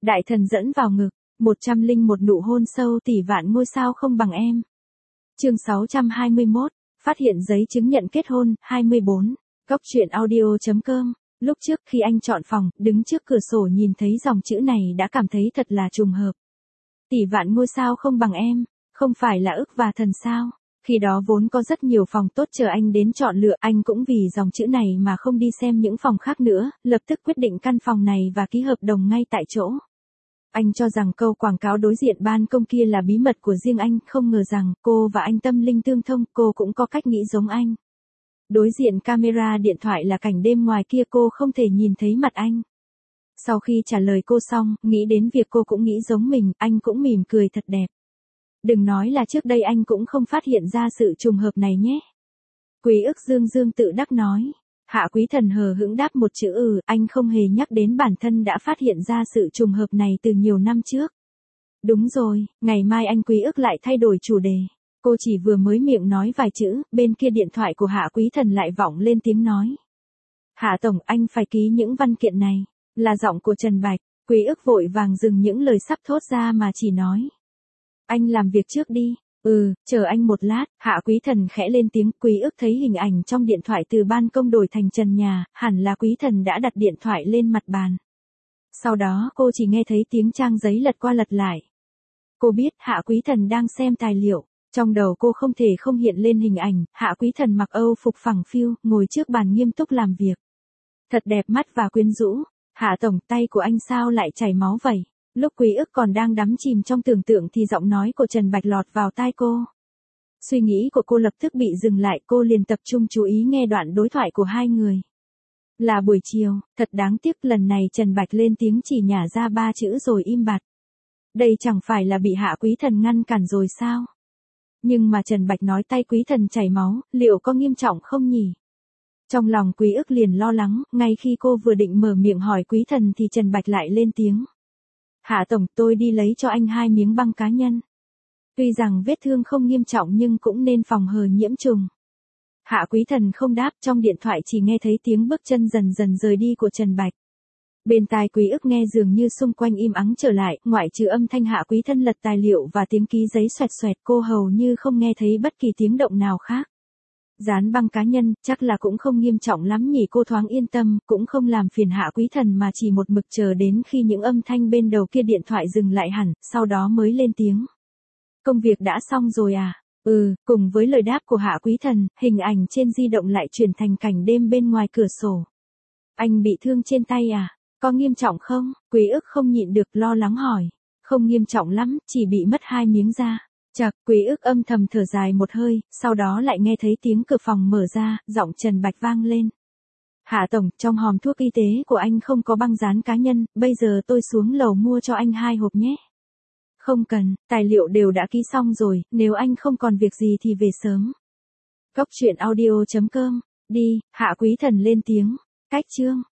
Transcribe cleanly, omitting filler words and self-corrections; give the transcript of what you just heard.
Đại thần dẫn vào ngực, 101 nụ hôn sâu tỷ vạn ngôi sao không bằng em. Chương 621, phát hiện giấy chứng nhận kết hôn, 24. Góc truyện audio.com. Lúc trước khi anh chọn phòng, đứng trước cửa sổ nhìn thấy dòng chữ này đã cảm thấy thật là trùng hợp. Tỷ vạn ngôi sao không bằng em, không phải là ức và thần sao? Khi đó vốn có rất nhiều phòng tốt chờ anh đến chọn lựa, anh cũng vì dòng chữ này mà không đi xem những phòng khác nữa, lập tức quyết định căn phòng này và ký hợp đồng ngay tại chỗ. Anh cho rằng câu quảng cáo đối diện ban công kia là bí mật của riêng anh, không ngờ rằng cô và anh tâm linh tương thông, cô cũng có cách nghĩ giống anh. Đối diện camera điện thoại là cảnh đêm ngoài kia, cô không thể nhìn thấy mặt anh. Sau khi trả lời cô xong, nghĩ đến việc cô cũng nghĩ giống mình, anh cũng mỉm cười thật đẹp. Đừng nói là trước đây anh cũng không phát hiện ra sự trùng hợp này nhé. Quý ức dương dương tự đắc nói. Hạ Quý Thần hờ hững đáp một chữ anh không hề nhắc đến bản thân đã phát hiện ra sự trùng hợp này từ nhiều năm trước. Đúng rồi, ngày mai anh Quý ức lại thay đổi chủ đề. Cô chỉ vừa mới miệng nói vài chữ, bên kia điện thoại của Hạ Quý Thần lại vọng lên tiếng nói. Hạ Tổng, anh phải ký những văn kiện này. Là giọng của Trần Bạch. Quý ức vội vàng dừng những lời sắp thốt ra mà chỉ nói. Anh làm việc trước đi. Chờ anh một lát. Hạ Quý Thần khẽ lên tiếng. Quý ức thấy hình ảnh trong điện thoại từ ban công đổi thành trần nhà, hẳn là Quý Thần đã đặt điện thoại lên mặt bàn. Sau đó cô chỉ nghe thấy tiếng trang giấy lật qua lật lại. Cô biết Hạ Quý Thần đang xem tài liệu. Trong đầu cô không thể không hiện lên hình ảnh, Hạ Quý Thần mặc Âu phục phẳng phiu, ngồi trước bàn nghiêm túc làm việc. Thật đẹp mắt và quyến rũ. Hạ Tổng, tay của anh sao lại chảy máu vậy? Lúc Quý ức còn đang đắm chìm trong tưởng tượng thì giọng nói của Trần Bạch lọt vào tai cô. Suy nghĩ của cô lập tức bị dừng lại, cô liền tập trung chú ý nghe đoạn đối thoại của hai người. Là buổi chiều, thật đáng tiếc lần này Trần Bạch lên tiếng chỉ nhả ra 3 chữ rồi im bặt. Đây chẳng phải là bị Hạ Quý Thần ngăn cản rồi sao? Nhưng mà Trần Bạch nói tay Quý Thần chảy máu, liệu có nghiêm trọng không nhỉ? Trong lòng Quý ức liền lo lắng, ngay khi cô vừa định mở miệng hỏi Quý Thần thì Trần Bạch lại lên tiếng. Hạ Tổng, tôi đi lấy cho anh 2 miếng băng cá nhân. Tuy rằng vết thương không nghiêm trọng nhưng cũng nên phòng hờ nhiễm trùng. Hạ Quý Thần không đáp, trong điện thoại chỉ nghe thấy tiếng bước chân dần dần rời đi của Trần Bạch. Bên tai Quý ức nghe dường như xung quanh im ắng trở lại, ngoại trừ âm thanh Hạ Quý Thần lật tài liệu và tiếng ký giấy xoẹt xoẹt, cô hầu như không nghe thấy bất kỳ tiếng động nào khác. Dán băng cá nhân, chắc là cũng không nghiêm trọng lắm nhỉ, cô thoáng yên tâm, cũng không làm phiền Hạ Quý Thần mà chỉ một mực chờ đến khi những âm thanh bên đầu kia điện thoại dừng lại hẳn, sau đó mới lên tiếng. Công việc đã xong rồi à? Cùng với lời đáp của Hạ Quý Thần, hình ảnh trên di động lại chuyển thành cảnh đêm bên ngoài cửa sổ. Anh bị thương trên tay à? Có nghiêm trọng không? Quý ức không nhịn được lo lắng hỏi. Không nghiêm trọng lắm, chỉ bị mất 2 miếng da. Chậc, Quý ức âm thầm thở dài một hơi, sau đó lại nghe thấy tiếng cửa phòng mở ra, giọng Trần Bạch vang lên. Hạ Tổng, trong hòm thuốc y tế của anh không có băng dán cá nhân, bây giờ tôi xuống lầu mua cho anh 2 hộp nhé. Không cần, tài liệu đều đã ký xong rồi, nếu anh không còn việc gì thì về sớm. Góc truyện audio.com, đi, Hạ Quý Thần lên tiếng. Cách chương